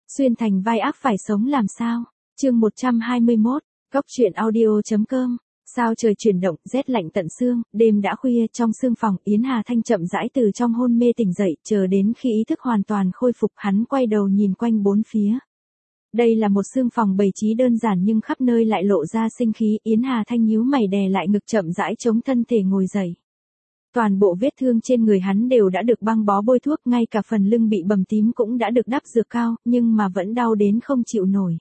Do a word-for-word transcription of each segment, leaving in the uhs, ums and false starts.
Xuyên thành vai ác phải sống làm sao? Chương một trăm hai mươi mốt, Góc truyện audio.com. Sao trời chuyển động, rét lạnh tận xương, đêm đã khuya, trong sương phòng, Yến Hà Thanh chậm rãi từ trong hôn mê tỉnh dậy, chờ đến khi ý thức hoàn toàn khôi phục, hắn quay đầu nhìn quanh bốn phía. Đây là một sương phòng bày trí đơn giản nhưng khắp nơi lại lộ ra sinh khí, Yến Hà Thanh nhíu mày đè lại ngực chậm rãi chống thân thể ngồi dậy. Toàn bộ vết thương trên người hắn đều đã được băng bó bôi thuốc, ngay cả phần lưng bị bầm tím cũng đã được đắp dược cao, nhưng mà vẫn đau đến không chịu nổi.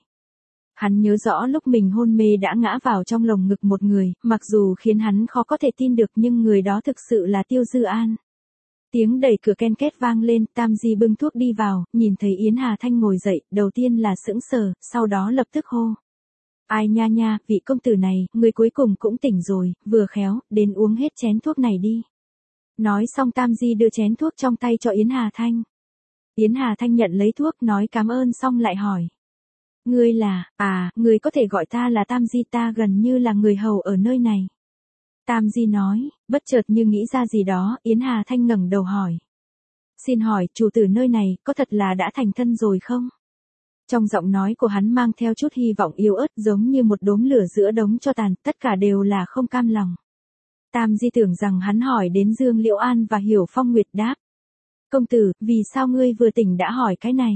Hắn nhớ rõ lúc mình hôn mê đã ngã vào trong lồng ngực một người, mặc dù khiến hắn khó có thể tin được nhưng người đó thực sự là Tiêu Dư An. Tiếng đẩy cửa ken két vang lên, Tam Di bưng thuốc đi vào, nhìn thấy Yến Hà Thanh ngồi dậy, đầu tiên là sững sờ, sau đó lập tức hô. Ai nha nha, vị công tử này, người cuối cùng cũng tỉnh rồi, vừa khéo, đến uống hết chén thuốc này đi. Nói xong Tam Di đưa chén thuốc trong tay cho Yến Hà Thanh. Yến Hà Thanh nhận lấy thuốc, nói cảm ơn xong lại hỏi. Ngươi là, à, ngươi có thể gọi ta là Tam Di, ta gần như là người hầu ở nơi này. Tam Di nói, bất chợt như nghĩ ra gì đó, Yến Hà Thanh ngẩng đầu hỏi. Xin hỏi, chủ tử nơi này, có thật là đã thành thân rồi không? Trong giọng nói của hắn mang theo chút hy vọng yếu ớt giống như một đốm lửa giữa đống tro tàn, tất cả đều là không cam lòng. Tam Di tưởng rằng hắn hỏi đến Dương Liễu An và Hiểu Phong Nguyệt đáp. Công tử, vì sao ngươi vừa tỉnh đã hỏi cái này?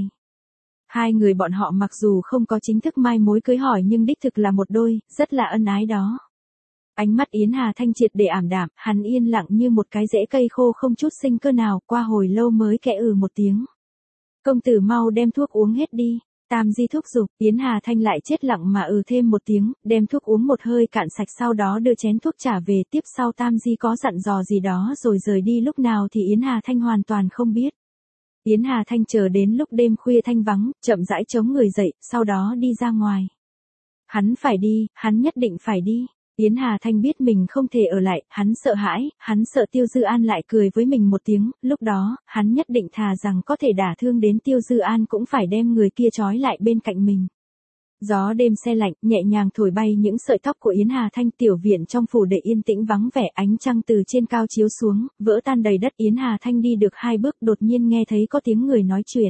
Hai người bọn họ mặc dù không có chính thức mai mối cưới hỏi nhưng đích thực là một đôi, rất là ân ái đó. Ánh mắt Yến Hà Thanh triệt để ảm đạm, hắn yên lặng như một cái rễ cây khô không chút sinh cơ nào, qua hồi lâu mới kẽ ừ một tiếng. Công tử mau đem thuốc uống hết đi. Tam Di thúc giục, Yến Hà Thanh lại chết lặng mà ừ thêm một tiếng, đem thuốc uống một hơi cạn sạch sau đó đưa chén thuốc trả về, tiếp sau Tam Di có dặn dò gì đó rồi rời đi lúc nào thì Yến Hà Thanh hoàn toàn không biết. Yến Hà Thanh chờ đến lúc đêm khuya thanh vắng, chậm rãi chống người dậy, sau đó đi ra ngoài. Hắn phải đi, hắn nhất định phải đi. Yến Hà Thanh biết mình không thể ở lại, hắn sợ hãi, hắn sợ Tiêu Dư An lại cười với mình một tiếng, lúc đó, hắn nhất định thà rằng có thể đả thương đến Tiêu Dư An cũng phải đem người kia trói lại bên cạnh mình. Gió đêm se lạnh, nhẹ nhàng thổi bay những sợi tóc của Yến Hà Thanh, tiểu viện trong phủ đệ yên tĩnh vắng vẻ, ánh trăng từ trên cao chiếu xuống, vỡ tan đầy đất. Yến Hà Thanh đi được hai bước đột nhiên nghe thấy có tiếng người nói chuyện.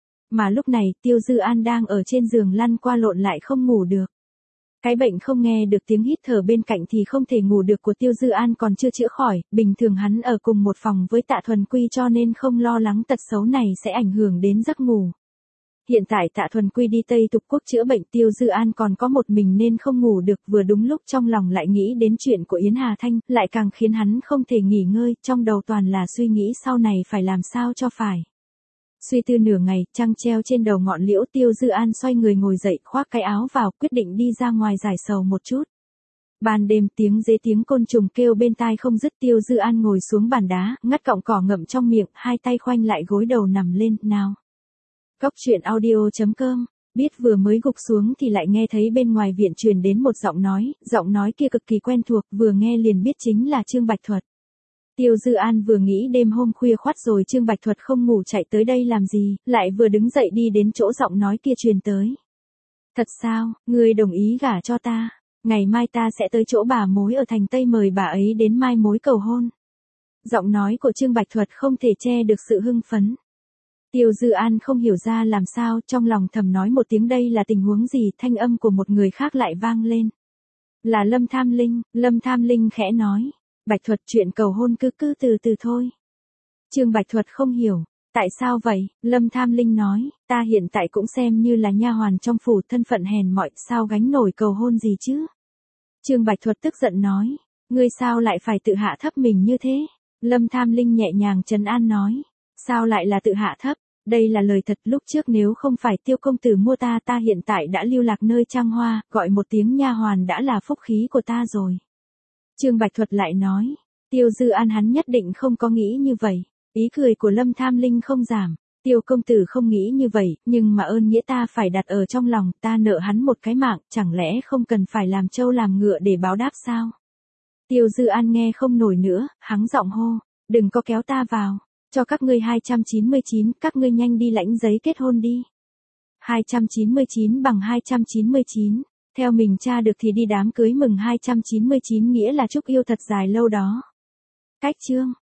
Mà lúc này, Tiêu Dư An đang ở trên giường lăn qua lộn lại không ngủ được. Cái bệnh không nghe được tiếng hít thở bên cạnh thì không thể ngủ được của Tiêu Dư An còn chưa chữa khỏi, bình thường hắn ở cùng một phòng với Tạ Thuần Quy cho nên không lo lắng tật xấu này sẽ ảnh hưởng đến giấc ngủ. Hiện tại Tạ Thuần Quy đi Tây Tục Quốc chữa bệnh, Tiêu Dư An còn có một mình nên không ngủ được, vừa đúng lúc trong lòng lại nghĩ đến chuyện của Yến Hà Thanh, lại càng khiến hắn không thể nghỉ ngơi, trong đầu toàn là suy nghĩ sau này phải làm sao cho phải. Suy tư nửa ngày, trăng treo trên đầu ngọn liễu, Tiêu Dư An xoay người ngồi dậy, khoác cái áo vào, quyết định đi ra ngoài giải sầu một chút. Ban đêm tiếng dế tiếng côn trùng kêu bên tai không dứt, Tiêu Dư An ngồi xuống bàn đá, ngắt cọng cỏ ngậm trong miệng, hai tay khoanh lại gối đầu nằm lên, nào. Góc truyện audio.com, biết vừa mới gục xuống thì lại nghe thấy bên ngoài viện truyền đến một giọng nói, giọng nói kia cực kỳ quen thuộc, vừa nghe liền biết chính là Trương Bạch Thuật. Tiêu Dư An vừa nghĩ đêm hôm khuya khoắt rồi Trương Bạch Thuật không ngủ chạy tới đây làm gì, lại vừa đứng dậy đi đến chỗ giọng nói kia truyền tới. Thật sao, ngươi đồng ý gả cho ta, ngày mai ta sẽ tới chỗ bà mối ở thành Tây mời bà ấy đến mai mối cầu hôn. Giọng nói của Trương Bạch Thuật không thể che được sự hưng phấn. Tiêu Dư An không hiểu ra làm sao, trong lòng thầm nói một tiếng đây là tình huống gì, thanh âm của một người khác lại vang lên. Là Lâm Tham Linh, Lâm Tham Linh khẽ nói. Bạch Thuật, chuyện cầu hôn cứ cứ từ từ thôi. Trương Bạch Thuật không hiểu, tại sao vậy? Lâm Tham Linh nói, ta hiện tại cũng xem như là nha hoàn trong phủ, thân phận hèn mọn, sao gánh nổi cầu hôn gì chứ? Trương Bạch Thuật tức giận nói, ngươi sao lại phải tự hạ thấp mình như thế? Lâm Tham Linh nhẹ nhàng trấn an nói, sao lại là tự hạ thấp? Đây là lời thật, lúc trước nếu không phải Tiêu công tử mua ta, ta hiện tại đã lưu lạc nơi trăng hoa, gọi một tiếng nha hoàn đã là phúc khí của ta rồi. Trương Bạch Thuật lại nói, Tiêu Dư An hắn nhất định không có nghĩ như vậy, ý cười của Lâm Tham Linh không giảm, Tiêu công tử không nghĩ như vậy, nhưng mà ơn nghĩa ta phải đặt ở trong lòng, ta nợ hắn một cái mạng, chẳng lẽ không cần phải làm trâu làm ngựa để báo đáp sao? Tiêu Dư An nghe không nổi nữa, hắng giọng hô, đừng có kéo ta vào, cho các ngươi hai trăm chín mươi chín, các ngươi nhanh đi lãnh giấy kết hôn đi. hai trăm chín mươi chín bằng hai trăm chín mươi chín. Theo mình tra được thì đi đám cưới mừng hai trăm chín mươi chín nghĩa là chúc yêu thật dài lâu đó. Cách chương